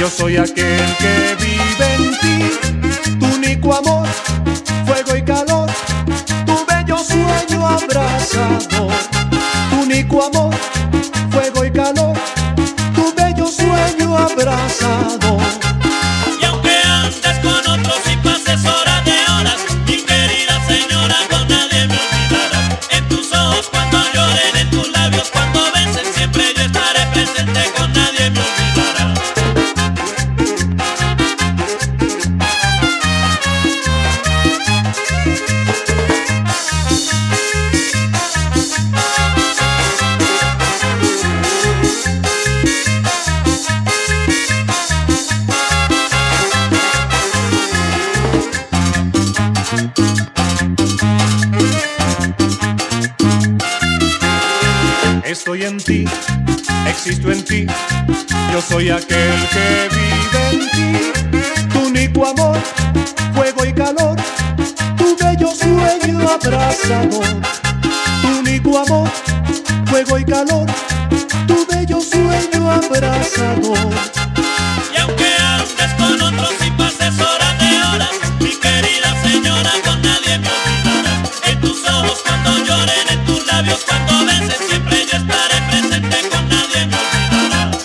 Yo soy aquel que vive en ti, tu único amor, fuego y calor, tu bello sueño abrazador. Tu único amor, fuego y calor, tu bello sueño abrazador. Y aunque andes con otros y pases horas de horas, mi querida señora, con nadie me olvidarás. En tus ojos cuando lloren, en tus labios cuando besen, siempre yo estaré presente, con nadie me olvidarás. Estoy en ti, existo en ti, yo soy aquel que vive en ti. Tu único amor, fuego y calor, tu bello sueño abrazador. Tu único amor, fuego y calor, tu bello sueño abrazador. Y aunque andes con otros y pases horas de horas, mi querida señora, con nadie me olvidarás. En tus ojos cuando lloren, en tus labios cuando besen, siempre yo estaré presente, con nadie me olvidarás.